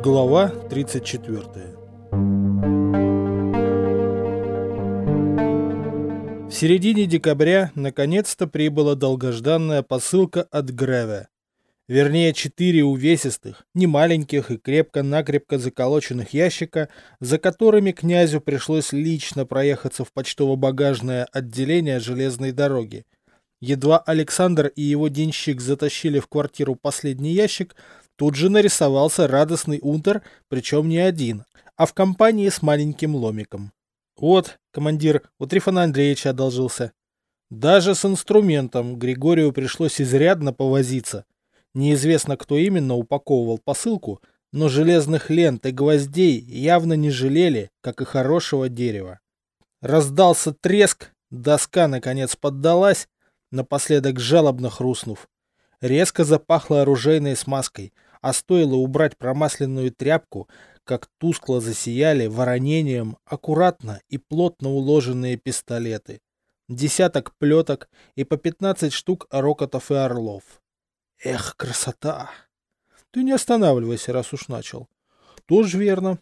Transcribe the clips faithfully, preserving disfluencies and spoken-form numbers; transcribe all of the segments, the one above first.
Глава тридцать четвёртая. В середине декабря наконец-то прибыла долгожданная посылка от Греве. Вернее, четыре увесистых, немаленьких и крепко-накрепко заколоченных ящика, за которыми князю пришлось лично проехаться в почтово-багажное отделение железной дороги. Едва Александр и его денщик затащили в квартиру последний ящик, тут же нарисовался радостный унтер, причем не один, а в компании с маленьким ломиком. Вот, командир, у Трифона Андреевича одолжился. Даже с инструментом Григорию пришлось изрядно повозиться. Неизвестно, кто именно упаковывал посылку, но железных лент и гвоздей явно не жалели, как и хорошего дерева. Раздался треск, доска наконец поддалась, напоследок жалобно хрустнув. Резко запахло оружейной смазкой, а стоило убрать промасленную тряпку, как тускло засияли воронением аккуратно и плотно уложенные пистолеты. Десяток плеток и по пятнадцать штук рокотов и орлов. Эх, красота! Ты не останавливайся, раз уж начал. Тоже верно.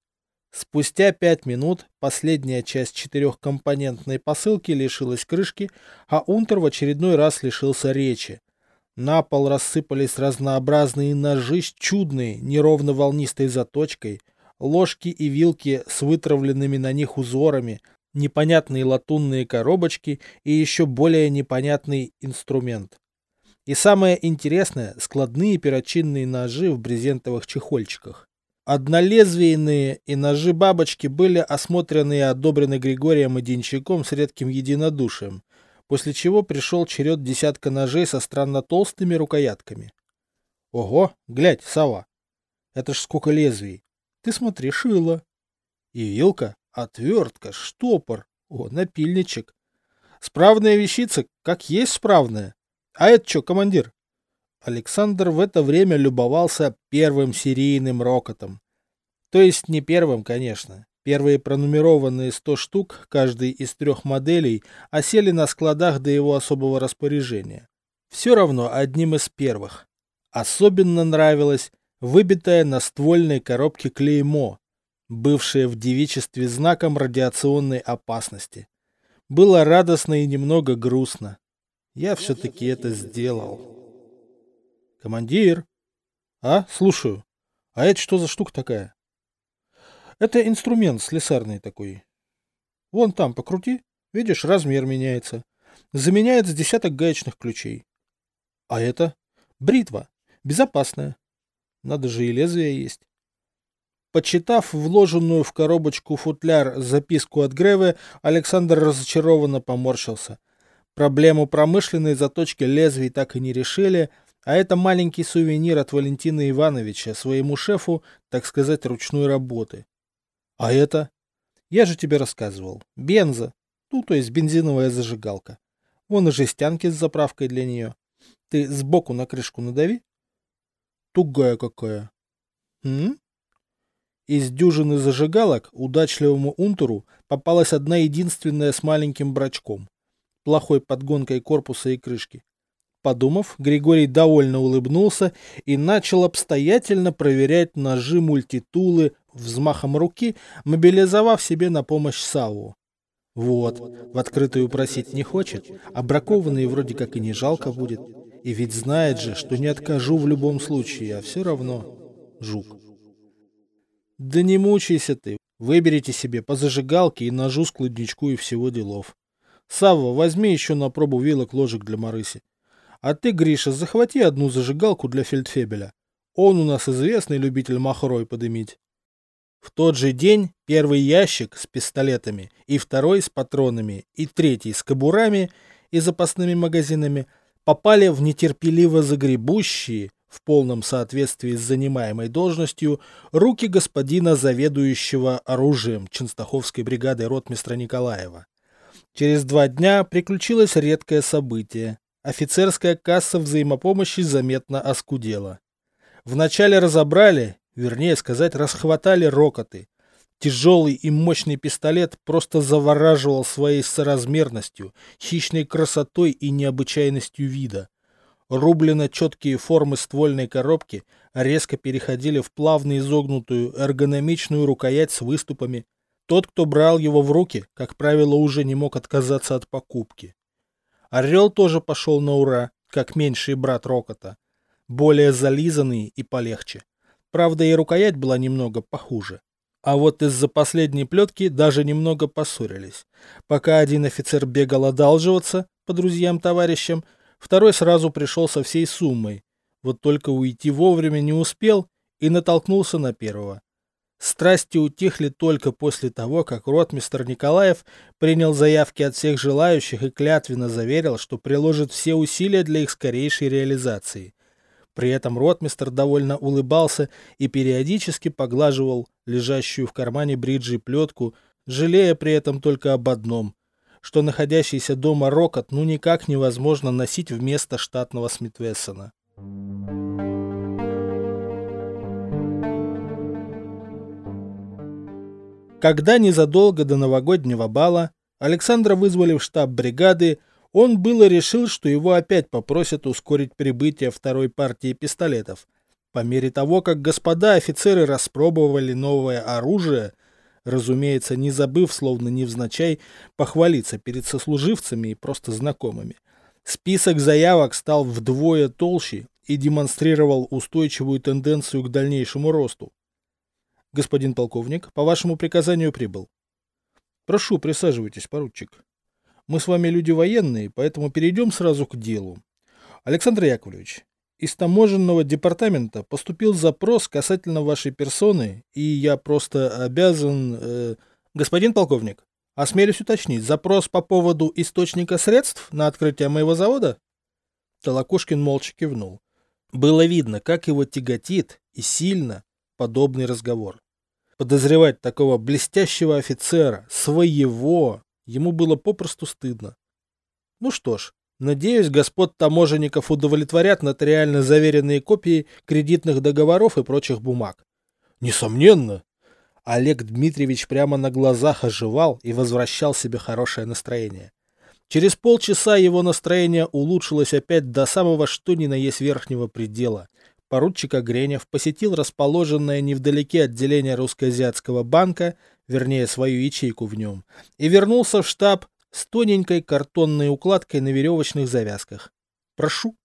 Спустя пять минут последняя часть четырехкомпонентной посылки лишилась крышки, а унтер в очередной раз лишился речи. На пол рассыпались разнообразные ножи с чудной, неровно волнистой заточкой, ложки и вилки с вытравленными на них узорами, непонятные латунные коробочки и еще более непонятный инструмент. И самое интересное — складные перочинные ножи в брезентовых чехольчиках. Однолезвийные и ножи-бабочки были осмотрены и одобрены Григорием и денщиком с редким единодушием, после чего пришел черед десятка ножей со странно толстыми рукоятками. Ого, глядь, сова! Это ж сколько лезвий! Ты смотри, шило! И вилка, отвертка, штопор, о, напильничек. Справная вещица, как есть справная. А это что, командир? Александр в это время любовался первым серийным рокотом. То есть не первым, конечно. Первые пронумерованные сто штук, каждый из трех моделей, осели на складах до его особого распоряжения. Все равно одним из первых. Особенно нравилось выбитое на ствольной коробке клеймо, бывшее в девичестве знаком радиационной опасности. Было радостно и немного грустно. Я все-таки это сделал. Командир. А, слушаю. А это что за штука такая? Это инструмент слесарный такой. Вон там покрути. Видишь, размер меняется. Заменяет с десяток гаечных ключей. А это? Бритва. Безопасная. Надо же, и лезвие есть. Почитав вложенную в коробочку футляр записку от Греве, Александр разочарованно поморщился. Проблему промышленной заточки лезвий так и не решили, а это маленький сувенир от Валентина Ивановича своему шефу, так сказать, ручной работы. А это? Я же тебе рассказывал. Бенза. Ну, то есть бензиновая зажигалка. Вон и жестянки с заправкой для нее. Ты сбоку на крышку надави. Тугая какая. М? Из дюжины зажигалок удачливому унтеру попалась одна единственная с маленьким брачком. Плохой подгонкой корпуса и крышки. Подумав, Григорий довольно улыбнулся и начал обстоятельно проверять ножи-мультитулы взмахом руки, мобилизовав себе на помощь Савву. Вот, в открытую просить не хочет, а бракованные вроде как и не жалко будет. И ведь знает же, что не откажу в любом случае, а все равно жук. Да не мучайся ты, выберите себе по зажигалке и ножу складничку и всего делов. Савва, возьми еще на пробу вилок, ложек для Марыси. А ты, Гриша, захвати одну зажигалку для фельдфебеля. Он у нас известный любитель махрой подымить. В тот же день первый ящик с пистолетами, и второй с патронами, и третий с кобурами и запасными магазинами попали в нетерпеливо загребущие, в полном соответствии с занимаемой должностью, руки господина заведующего оружием Ченстаховской бригады ротмистра Николаева. Через два дня приключилось редкое событие. Офицерская касса взаимопомощи заметно оскудела. Вначале разобрали, вернее сказать, расхватали рокоты. Тяжелый и мощный пистолет просто завораживал своей соразмерностью, хищной красотой и необычайностью вида. Рублено четкие формы ствольной коробки резко переходили в плавно изогнутую эргономичную рукоять с выступами. Тот, кто брал его в руки, как правило, уже не мог отказаться от покупки. Орел тоже пошел на ура, как меньший брат Рокота, более зализанный и полегче. Правда, и рукоять была немного похуже. А вот из-за последней плетки даже немного поссорились. Пока один офицер бегал одалживаться по друзьям-товарищам, второй сразу пришел со всей суммой. Вот только уйти вовремя не успел и натолкнулся на первого. Страсти утихли только после того, как ротмистр Николаев принял заявки от всех желающих и клятвенно заверил, что приложит все усилия для их скорейшей реализации. При этом ротмистр довольно улыбался и периодически поглаживал лежащую в кармане бриджи плетку, жалея при этом только об одном, что находящийся дома Рокот ну никак невозможно носить вместо штатного Смит-Вессона. Когда незадолго до новогоднего бала Александра вызвали в штаб бригады, он было решил, что его опять попросят ускорить прибытие второй партии пистолетов. По мере того, как господа офицеры распробовали новое оружие, разумеется, не забыв, словно невзначай, похвалиться перед сослуживцами и просто знакомыми, список заявок стал вдвое толще и демонстрировал устойчивую тенденцию к дальнейшему росту. Господин полковник, по вашему приказанию прибыл. Прошу, присаживайтесь, поручик. Мы с вами люди военные, поэтому перейдем сразу к делу. Александр Яковлевич, из таможенного департамента поступил запрос касательно вашей персоны, и я просто обязан... Э... Господин полковник, осмелюсь уточнить, запрос по поводу источника средств на открытие моего завода? Толокушкин молча кивнул. Было видно, как его тяготит и сильно подобный разговор. Подозревать такого блестящего офицера, своего, ему было попросту стыдно. Ну что ж, надеюсь, господ таможенников удовлетворят нотариально заверенные копии кредитных договоров и прочих бумаг. Несомненно. Олег Дмитриевич прямо на глазах оживал и возвращал себе хорошее настроение. Через полчаса его настроение улучшилось опять до самого что ни на есть верхнего предела. Поручик Огренев посетил расположенное невдалеке отделение Русско-Азиатского банка, вернее свою ячейку в нем, и вернулся в штаб с тоненькой картонной укладкой на веревочных завязках. «Прошу».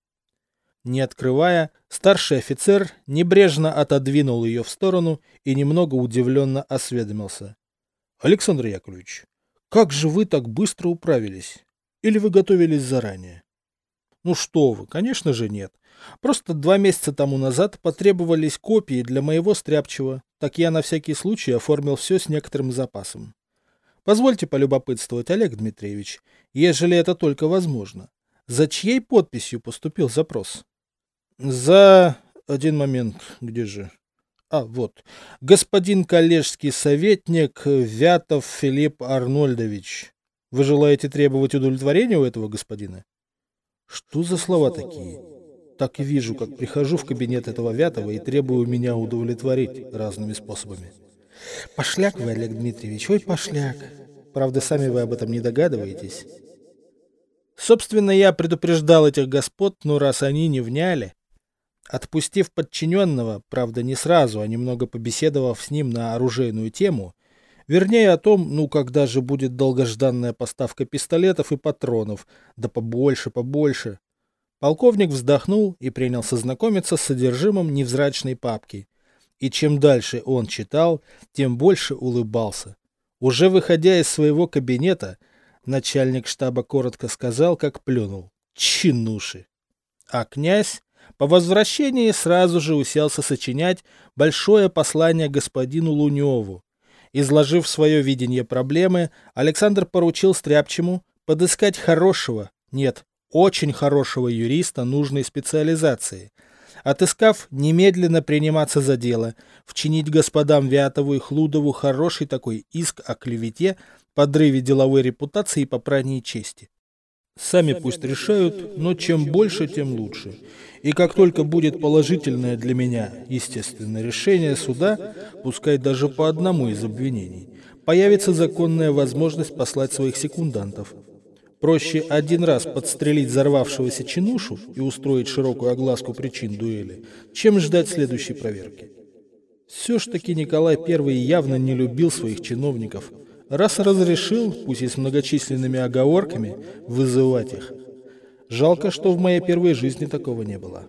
Не открывая, старший офицер небрежно отодвинул ее в сторону и немного удивленно осведомился. «Александр Яковлевич, как же вы так быстро управились? Или вы готовились заранее?» «Ну что вы, конечно же нет. Просто два месяца тому назад потребовались копии для моего стряпчего, так я на всякий случай оформил все с некоторым запасом. Позвольте полюбопытствовать, Олег Дмитриевич, ежели это только возможно. За чьей подписью поступил запрос?» «За... один момент, где же? А, вот. Господин коллежский советник Вятов Филипп Арнольдович. Вы желаете требовать удовлетворения у этого господина?» «Что за слова такие? Так и вижу, как прихожу в кабинет этого Вятова и требую меня удовлетворить разными способами. Пошляк вы, Олег Дмитриевич, ой, пошляк. Правда, сами вы об этом не догадываетесь». Собственно, я предупреждал этих господ, но раз они не вняли... Отпустив подчиненного, правда не сразу, а немного побеседовав с ним на оружейную тему, вернее о том, ну когда же будет долгожданная поставка пистолетов и патронов, да побольше, побольше, полковник вздохнул и принялся знакомиться с содержимым невзрачной папки. И чем дальше он читал, тем больше улыбался. Уже выходя из своего кабинета, начальник штаба коротко сказал, как плюнул: «Чинуши!» А князь по возвращении сразу же уселся сочинять большое послание господину Луневу. Изложив свое видение проблемы, Александр поручил стряпчему подыскать хорошего, нет, очень хорошего юриста нужной специализации. Отыскав, немедленно приниматься за дело, вчинить господам Вятову и Хлудову хороший такой иск о клевете, подрыве деловой репутации и попрании чести. Сами пусть решают, но чем больше, тем лучше. И как только будет положительное для меня, естественно, решение суда, пускай даже по одному из обвинений, появится законная возможность послать своих секундантов. Проще один раз подстрелить взорвавшегося чинушу и устроить широкую огласку причин дуэли, чем ждать следующей проверки. Все ж таки Николай Первый явно не любил своих чиновников, раз разрешил, пусть и с многочисленными оговорками, вызывать их. Жалко, что в моей первой жизни такого не было.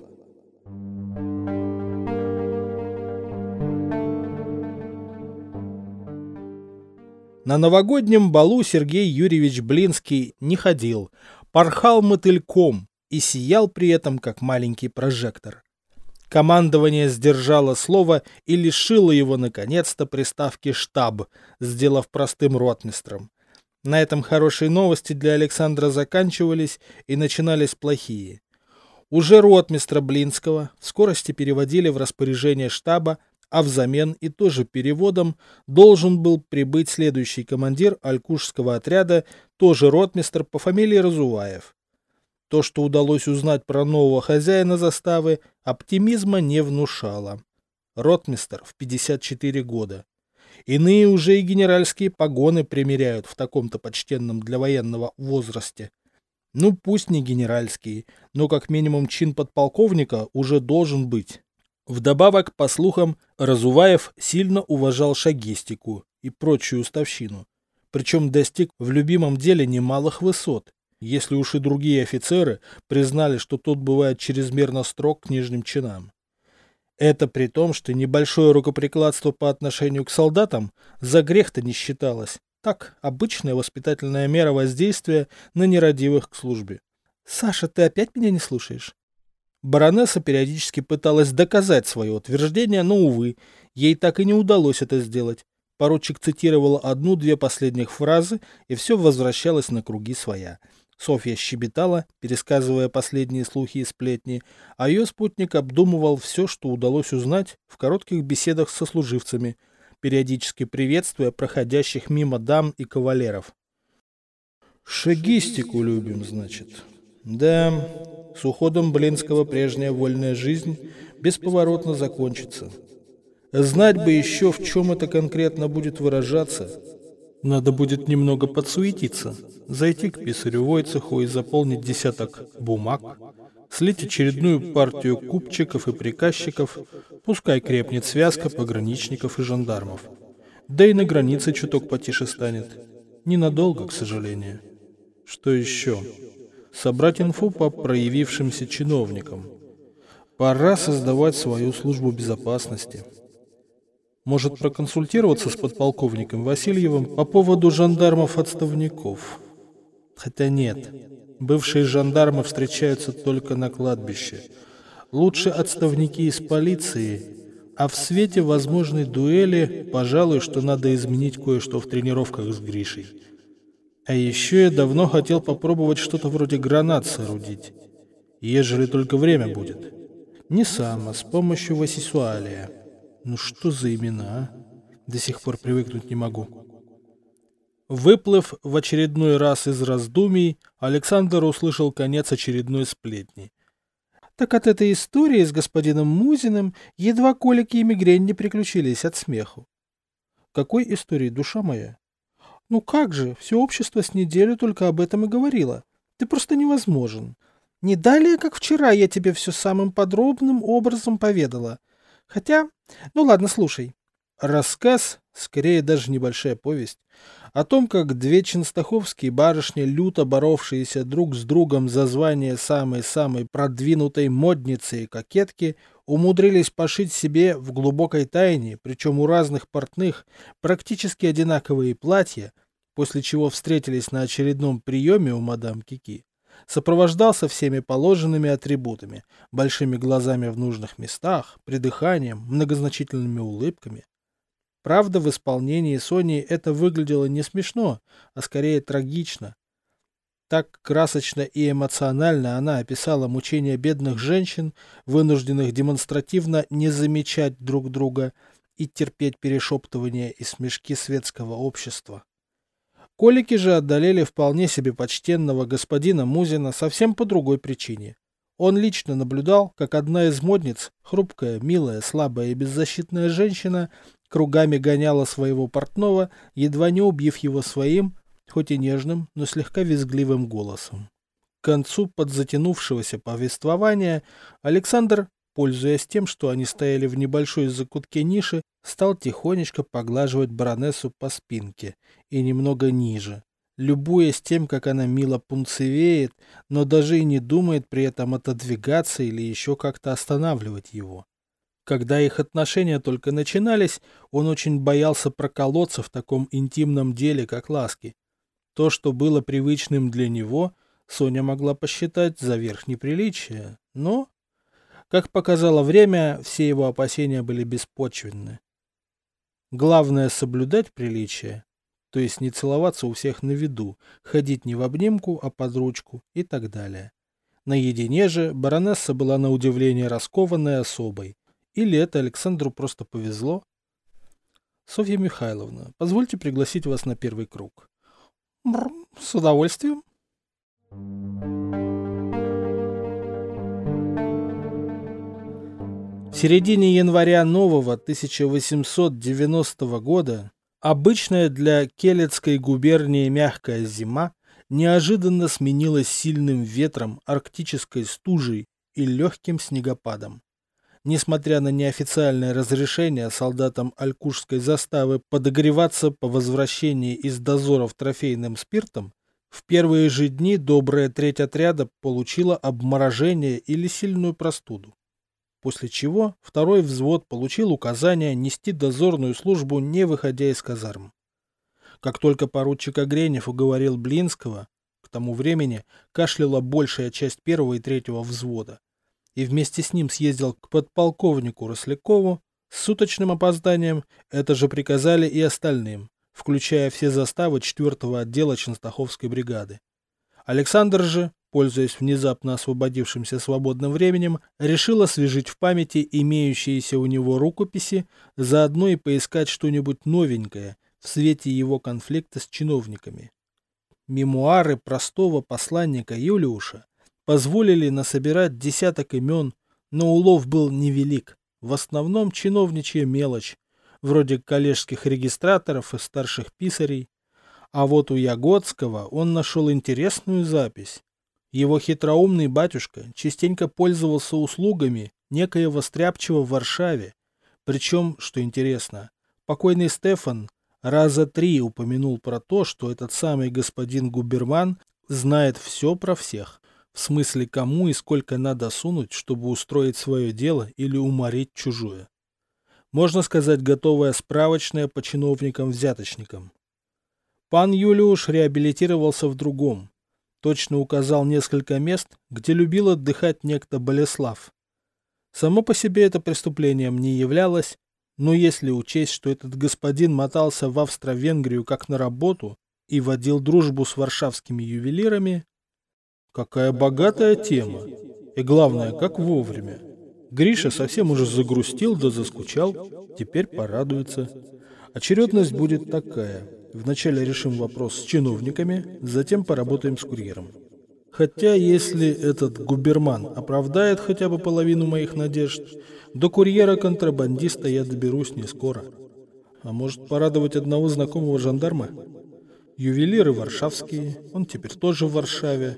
На новогоднем балу Сергей Юрьевич Блинский не ходил, порхал мотыльком и сиял при этом, как маленький прожектор. Командование сдержало слово и лишило его, наконец-то, приставки «штаб», сделав простым ротмистром. На этом хорошие новости для Александра заканчивались и начинались плохие. Уже ротмистра Блинского в скорости переводили в распоряжение штаба, а взамен и тоже переводом должен был прибыть следующий командир алькушского отряда, тоже ротмистр по фамилии Разуваев. То, что удалось узнать про нового хозяина заставы, оптимизма не внушало. Ротмистр в пятьдесят четыре года. Иные уже и генеральские погоны примеряют в таком-то почтенном для военного возрасте. Ну, пусть не генеральские, но как минимум чин подполковника уже должен быть. Вдобавок, по слухам, Разуваев сильно уважал шагистику и прочую уставщину, причем достиг в любимом деле немалых высот, если уж и другие офицеры признали, что тот бывает чрезмерно строг к нижним чинам. Это при том, что небольшое рукоприкладство по отношению к солдатам за грех-то не считалось. Так, обычная воспитательная мера воздействия на нерадивых к службе. «Саша, ты опять меня не слушаешь?» Баронесса периодически пыталась доказать свое утверждение, но, увы, ей так и не удалось это сделать. Поручик цитировала одну-две последних фразы, и все возвращалось на круги своя. Софья щебетала, пересказывая последние слухи и сплетни, а ее спутник обдумывал все, что удалось узнать в коротких беседах со служивцами, периодически приветствуя проходящих мимо дам и кавалеров. «Шагистику любим, значит. Да, с уходом Блинского прежняя вольная жизнь бесповоротно закончится. Знать бы еще, в чем это конкретно будет выражаться. Надо будет немного подсуетиться, зайти к писарю Войцеху и заполнить десяток бумаг, слить очередную партию купчиков и приказчиков, пускай крепнет связка пограничников и жандармов. Да и на границе чуток потише станет. Ненадолго, к сожалению. Что еще? Собрать инфу по проявившимся чиновникам. Пора создавать свою службу безопасности. Может проконсультироваться с подполковником Васильевым по поводу жандармов-отставников. Хотя нет, бывшие жандармы встречаются только на кладбище. Лучше отставники из полиции, а в свете возможной дуэли, пожалуй, что надо изменить кое-что в тренировках с Гришей. А еще я давно хотел попробовать что-то вроде гранат соорудить, ежели только время будет. Не сам, а с помощью Васисуалия. Ну что за имена, а? До сих пор привыкнуть не могу. Выплыв в очередной раз из раздумий, Александр услышал конец очередной сплетни. Так от этой истории с господином Музиным едва колики и мигрень не приключились от смеху. Какой истории, душа моя? Ну как же, все общество с неделю только об этом и говорило. Ты просто невозможен. Не далее, как вчера, я тебе все самым подробным образом поведала. Хотя, ну ладно, слушай. Рассказ, скорее даже небольшая повесть, о том, как две ченстаховские барышни, люто боровшиеся друг с другом за звание самой-самой продвинутой модницы и кокетки, умудрились пошить себе в глубокой тайне, причем у разных портных, практически одинаковые платья, после чего встретились на очередном приеме у мадам Кики, сопровождался всеми положенными атрибутами, большими глазами в нужных местах, придыханием, многозначительными улыбками. Правда, в исполнении Сони это выглядело не смешно, а скорее трагично. Так красочно и эмоционально она описала мучения бедных женщин, вынужденных демонстративно не замечать друг друга и терпеть перешептывания и смешки светского общества. Колики же одолели вполне себе почтенного господина Музина совсем по другой причине. Он лично наблюдал, как одна из модниц, хрупкая, милая, слабая и беззащитная женщина, кругами гоняла своего портного, едва не убив его своим, хоть и нежным, но слегка визгливым голосом. К концу подзатянувшегося повествования Александр, пользуясь тем, что они стояли в небольшой закутке ниши, стал тихонечко поглаживать баронессу по спинке и немного ниже, любуясь тем, как она мило пунцевеет, но даже и не думает при этом отодвигаться или еще как-то останавливать его. Когда их отношения только начинались, он очень боялся проколоться в таком интимном деле, как ласки. То, что было привычным для него, Соня могла посчитать за верх неприличия, но, как показало время, все его опасения были беспочвенны. Главное — соблюдать приличие, то есть не целоваться у всех на виду, ходить не в обнимку, а под ручку и так далее. Наедине же баронесса была на удивление раскованной особой. Или это Александру просто повезло? Софья Михайловна, позвольте пригласить вас на первый круг. Бррр, с удовольствием. В середине января нового тысяча восемьсот девяностого года обычная для Келецкой губернии мягкая зима неожиданно сменилась сильным ветром, арктической стужей и легким снегопадом. Несмотря на неофициальное разрешение солдатам Алькушской заставы подогреваться по возвращении из дозоров трофейным спиртом, в первые же дни добрая треть отряда получила обморожение или сильную простуду. После чего второй взвод получил указание нести дозорную службу, не выходя из казарм. Как только поручик Огренев уговорил Блинского, к тому времени кашляла большая часть первого и третьего взвода, и вместе с ним съездил к подполковнику Рослякову с суточным опозданием, это же приказали и остальным, включая все заставы четвёртого отдела Ченстаховской бригады. Александр же, пользуясь внезапно освободившимся свободным временем, решил освежить в памяти имеющиеся у него рукописи, заодно и поискать что-нибудь новенькое в свете его конфликта с чиновниками. Мемуары простого посланника Юлиуша позволили насобирать десяток имен, но улов был невелик, в основном чиновничья мелочь, вроде коллежских регистраторов и старших писарей. А вот у Ягодского он нашел интересную запись. Его хитроумный батюшка частенько пользовался услугами некоего стряпчего в Варшаве, причем, что интересно, покойный Стефан раза три упомянул про то, что этот самый господин губерман знает все про всех. В смысле, кому и сколько надо сунуть, чтобы устроить свое дело или уморить чужое. Можно сказать, готовая справочная по чиновникам-взяточникам. Пан Юлиуш реабилитировался в другом. Точно указал несколько мест, где любил отдыхать некто Болеслав. Само по себе это преступлением не являлось, но если учесть, что этот господин мотался в Австро-Венгрию как на работу и водил дружбу с варшавскими ювелирами, какая богатая тема. И главное, как вовремя. Гриша совсем уже загрустил да заскучал, теперь порадуется. Очередность будет такая. Вначале решим вопрос с чиновниками, затем поработаем с курьером. Хотя, если этот губерман оправдает хотя бы половину моих надежд, до курьера-контрабандиста я доберусь не скоро. А может, порадовать одного знакомого жандарма? Ювелиры варшавские, он теперь тоже в Варшаве.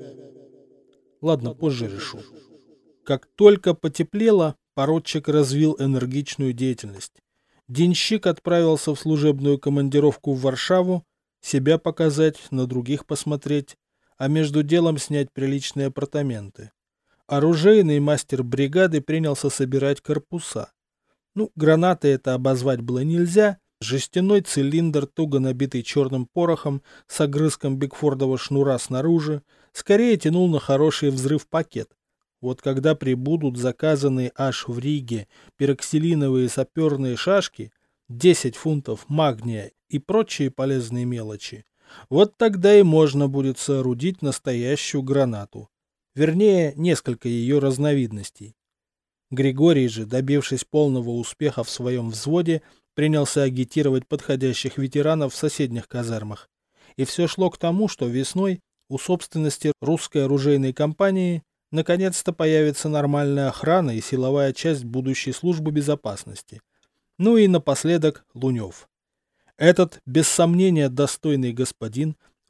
Ладно, позже решу. Как только потеплело, поручик развил энергичную деятельность. Денщик отправился в служебную командировку в Варшаву, себя показать, на других посмотреть, а между делом снять приличные апартаменты. Оружейный мастер бригады принялся собирать корпуса. Ну, гранаты это обозвать было нельзя. Жестяной цилиндр, туго набитый черным порохом, с огрызком бигфордового шнура снаружи, скорее тянул на хороший взрыв-пакет. Вот когда прибудут заказанные аж в Риге пероксилиновые саперные шашки, десять фунтов магния и прочие полезные мелочи, вот тогда и можно будет соорудить настоящую гранату. Вернее, несколько ее разновидностей. Григорий же, добившись полного успеха в своем взводе, принялся агитировать подходящих ветеранов в соседних казармах. И все шло к тому, что весной у собственности русской оружейной компании наконец-то появится нормальная охрана и силовая часть будущей службы безопасности. Ну и напоследок Лунев. Этот, без сомнения, достойный господин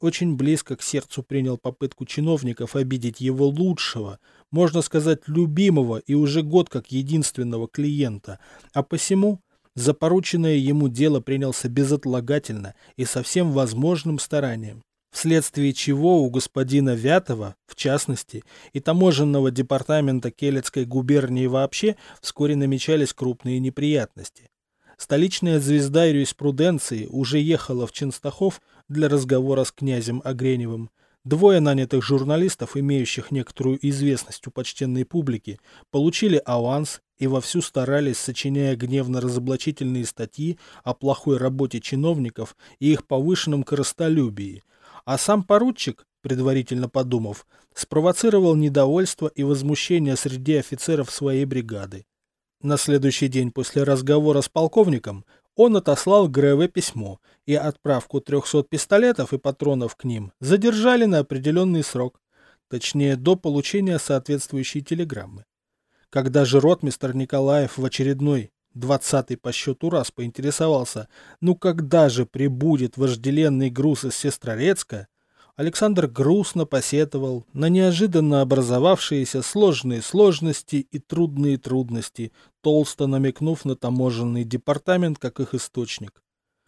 очень близко к сердцу принял попытку чиновников обидеть его лучшего, можно сказать, любимого и уже год как единственного клиента, а посему за порученное ему дело принялся безотлагательно и со всем возможным старанием, вследствие чего у господина Вятова, в частности, и таможенного департамента Келецкой губернии вообще вскоре намечались крупные неприятности. Столичная звезда юриспруденции уже ехала в Ченстахов для разговора с князем Огреневым. Двое нанятых журналистов, имеющих некоторую известность у почтенной публики, получили аванс и вовсю старались, сочиняя гневно-разоблачительные статьи о плохой работе чиновников и их повышенном корыстолюбии. А сам поручик, предварительно подумав, спровоцировал недовольство и возмущение среди офицеров своей бригады. На следующий день после разговора с полковником он отослал Греве письмо, и отправку трехсот пистолетов и патронов к ним задержали на определенный срок, точнее до получения соответствующей телеграммы. Когда же ротмистр Николаев в очередной, двадцатый по счету раз поинтересовался, ну когда же прибудет вожделенный груз из Сестрорецка, Александр грустно посетовал на неожиданно образовавшиеся сложные сложности и трудные трудности, толсто намекнув на таможенный департамент как их источник.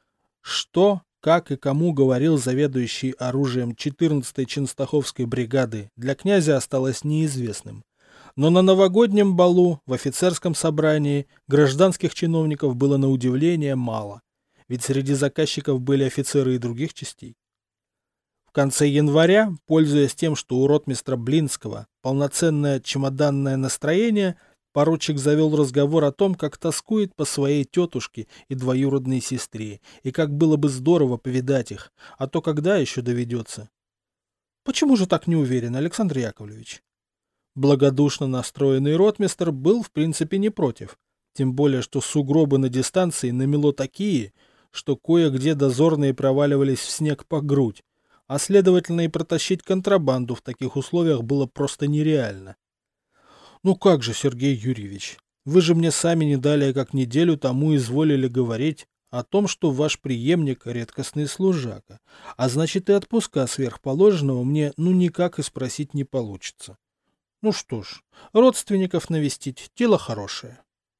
Что, как и кому говорил заведующий оружием четырнадцатой Ченстаховской бригады, для князя осталось неизвестным. Но на новогоднем балу в офицерском собрании гражданских чиновников было на удивление мало, ведь среди заказчиков были офицеры и других частей. В конце января, пользуясь тем, что у ротмистра Блинского полноценное чемоданное настроение, поручик завел разговор о том, как тоскует по своей тетушке и двоюродной сестре, и как было бы здорово повидать их, а то когда еще доведется. Почему же так не уверен, Александр Яковлевич? Благодушно настроенный ротмистр был в принципе не против, тем более что сугробы на дистанции намело такие, что кое-где дозорные проваливались в снег по грудь, а следовательно и протащить контрабанду в таких условиях было просто нереально. Ну как же, Сергей Юрьевич, вы же мне сами не далее как неделю тому изволили говорить о том, что ваш преемник редкостный служака, а значит и отпуска сверхположенного мне ну никак и спросить не получится. Ну что ж, родственников навестить – дело хорошее.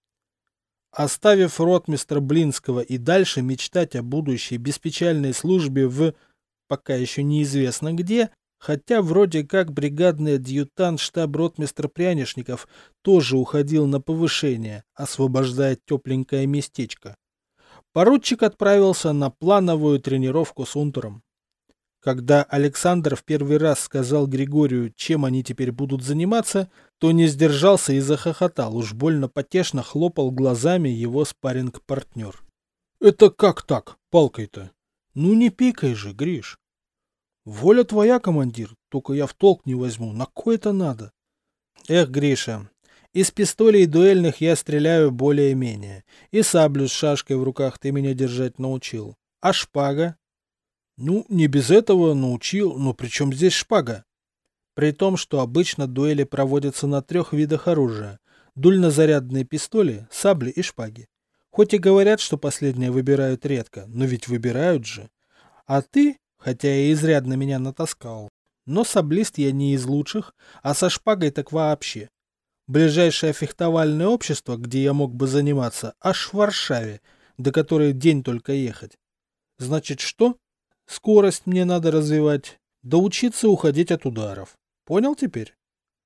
Оставив ротмистра Блинского и дальше мечтать о будущей беспечальной службе в, пока еще неизвестно где, хотя вроде как бригадный адъютант штаб-ротмистра Прянишников тоже уходил на повышение, освобождая тепленькое местечко, поручик отправился на плановую тренировку с унтером. Когда Александр в первый раз сказал Григорию, чем они теперь будут заниматься, то не сдержался и захохотал, уж больно потешно хлопал глазами его спарринг-партнер. «Это как так, палкой-то? Ну не пикай же, Гриш!» «Воля твоя, командир, только я в толк не возьму, на кой это надо?» «Эх, Гриша, из пистолей дуэльных я стреляю более-менее, и саблю с шашкой в руках ты меня держать научил. А шпага?» «Ну, не без этого научил, но при чем здесь шпага?» При том, что обычно дуэли проводятся на трех видах оружия: дульнозарядные пистоли, сабли и шпаги. Хоть и говорят, что последние выбирают редко, но ведь выбирают же. А ты, хотя и изрядно меня натаскал, но саблист я не из лучших, а со шпагой так вообще. Ближайшее фехтовальное общество, где я мог бы заниматься, аж в Варшаве, до которой день только ехать. Значит, что? Скорость мне надо развивать, да учиться уходить от ударов. Понял теперь?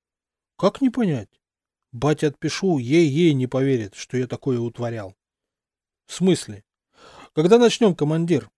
Как не понять? Батя отпишу, ей-ей не поверит, что я такое утворял. В смысле? Когда начнем, командир?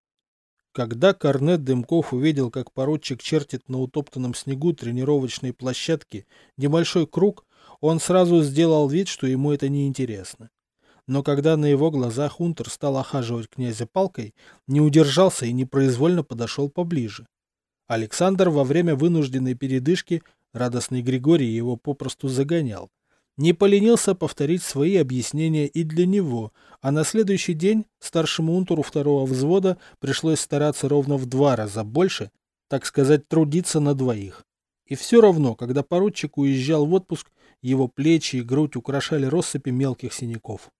Когда корнет Дымков увидел, как поручик чертит на утоптанном снегу тренировочной площадки небольшой круг, он сразу сделал вид, что ему это не интересно. Но когда на его глазах унтер стал охаживать князя палкой, не удержался и непроизвольно подошел поближе. Александр во время вынужденной передышки, радостный Григорий его попросту загонял, не поленился повторить свои объяснения и для него, а на следующий день старшему унтеру второго взвода пришлось стараться ровно в два раза больше, так сказать, трудиться на двоих. И все равно, когда поручик уезжал в отпуск, его плечи и грудь украшали россыпи мелких синяков.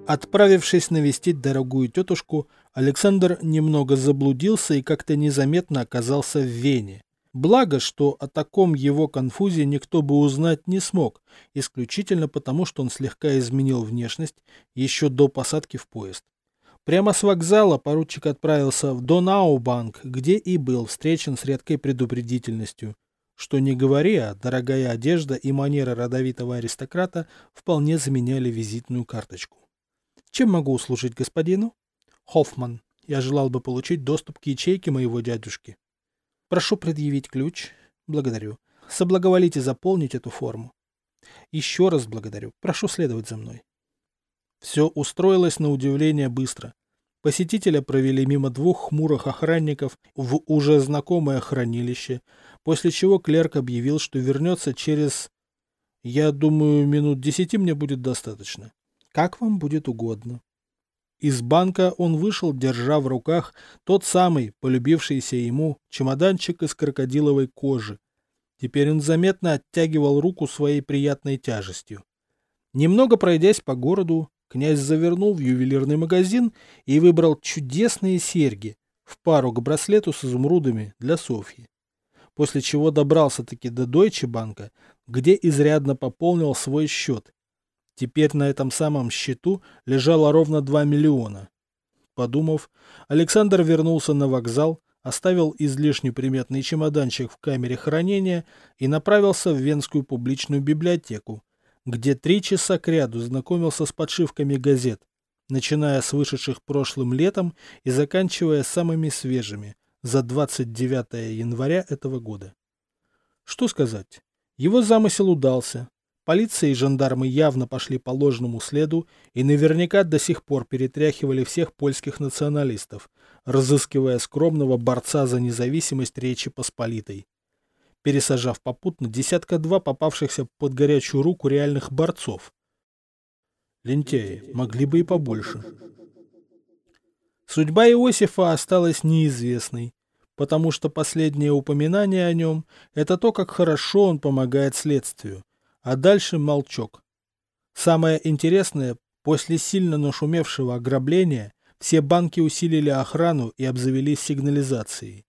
Отправившись навестить дорогую тетушку, Александр немного заблудился и как-то незаметно оказался в Вене. Благо, что о таком его конфузе никто бы узнать не смог, исключительно потому, что он слегка изменил внешность еще до посадки в поезд. Прямо с вокзала поручик отправился в Донаубанк, где и был встречен с редкой предупредительностью. Что не говори, а дорогая одежда и манеры родовитого аристократа вполне заменяли визитную карточку. Чем могу услужить господину? Хоффман. Я желал бы получить доступ к ячейке моего дядюшки. Прошу предъявить ключ. Благодарю. Соблаговолите заполнить эту форму. Еще раз благодарю. Прошу следовать за мной. Все устроилось на удивление быстро. Посетителя провели мимо двух хмурых охранников в уже знакомое хранилище, после чего клерк объявил, что вернется через... Я думаю, минут десяти мне будет достаточно. Как вам будет угодно. Из банка он вышел, держа в руках тот самый, полюбившийся ему, чемоданчик из крокодиловой кожи. Теперь он заметно оттягивал руку своей приятной тяжестью. Немного пройдясь по городу, князь завернул в ювелирный магазин и выбрал чудесные серьги в пару к браслету с изумрудами для Софьи. После чего добрался-таки до Дойче банка, где изрядно пополнил свой счет. Теперь на этом самом счету лежало ровно два миллиона. Подумав, Александр вернулся на вокзал, оставил излишне приметный чемоданчик в камере хранения и направился в Венскую публичную библиотеку, где три часа кряду знакомился с подшивками газет, начиная с вышедших прошлым летом и заканчивая самыми свежими, за двадцать девятое января этого года. Что сказать? Его замысел удался. Полиция и жандармы явно пошли по ложному следу и наверняка до сих пор перетряхивали всех польских националистов, разыскивая скромного борца за независимость Речи Посполитой, пересажав попутно десятка-два попавшихся под горячую руку реальных борцов. Лентяи, могли бы и побольше. Судьба Иосифа осталась неизвестной, потому что последнее упоминание о нем – это то, как хорошо он помогает следствию. А дальше молчок. Самое интересное, после сильно нашумевшего ограбления все банки усилили охрану и обзавелись сигнализацией.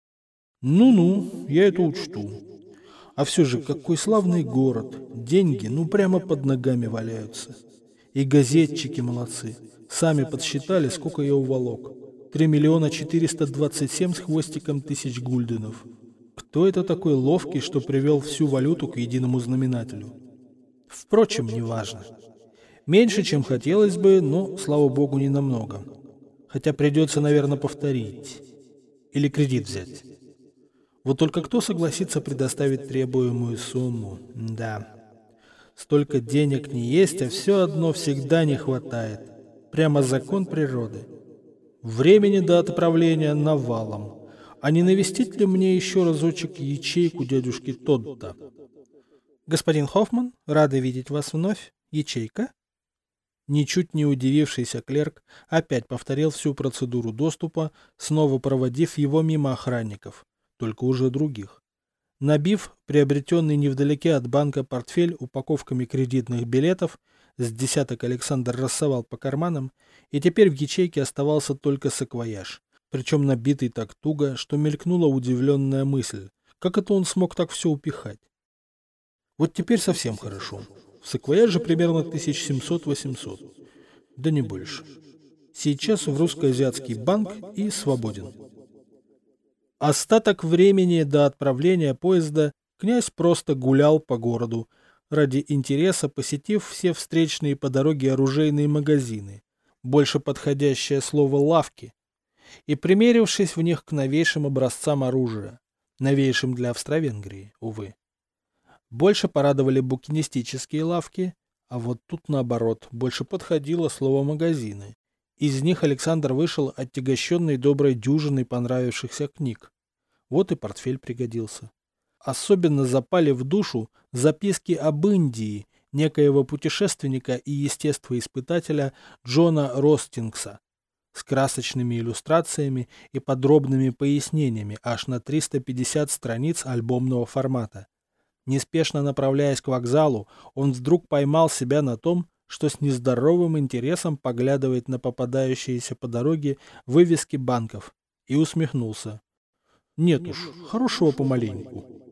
Ну-ну, я это учту. А все же, какой славный город. Деньги, ну прямо под ногами валяются. И газетчики молодцы. Сами подсчитали, сколько я уволок. Три миллиона четыреста двадцать семь с хвостиком тысяч гульденов. Кто это такой ловкий, что привел всю валюту к единому знаменателю? Впрочем, неважно. Меньше, чем хотелось бы, но, слава богу, не намного. Хотя придется, наверное, повторить. Или кредит взять. Вот только кто согласится предоставить требуемую сумму? Да. Столько денег не есть, а все одно всегда не хватает. Прямо закон природы. Времени до отправления навалом. А не навестить ли мне еще разочек ячейку дядюшки Тодда? Господин Хоффман, рады видеть вас вновь. Ячейка? Ничуть не удивившийся клерк опять повторил всю процедуру доступа, снова проводив его мимо охранников, только уже других. Набив приобретенный невдалеке от банка портфель упаковками кредитных билетов, с десяток Александр рассовал по карманам, и теперь в ячейке оставался только саквояж, причем набитый так туго, что мелькнула удивленная мысль, как это он смог так все упихать. Вот теперь совсем хорошо. В саквояже примерно тысяч семьсот-восемьсот. Да не больше. Сейчас в русско-азиатский банк и свободен. Остаток времени до отправления поезда князь просто гулял по городу, ради интереса посетив все встречные по дороге оружейные магазины, больше подходящее слово «лавки», и примерившись в них к новейшим образцам оружия, новейшим для Австро-Венгрии, увы. Больше порадовали букинистические лавки, а вот тут, наоборот, больше подходило слово «магазины». Из них Александр вышел отягощенный доброй дюжиной понравившихся книг. Вот и портфель пригодился. Особенно запали в душу записки об Индии некоего путешественника и естествоиспытателя Джона Ростингса с красочными иллюстрациями и подробными пояснениями аж на триста пятьдесят страниц альбомного формата. Неспешно направляясь к вокзалу, он вдруг поймал себя на том, что с нездоровым интересом поглядывает на попадающиеся по дороге вывески банков, и усмехнулся. Нет уж, хорошего помаленьку.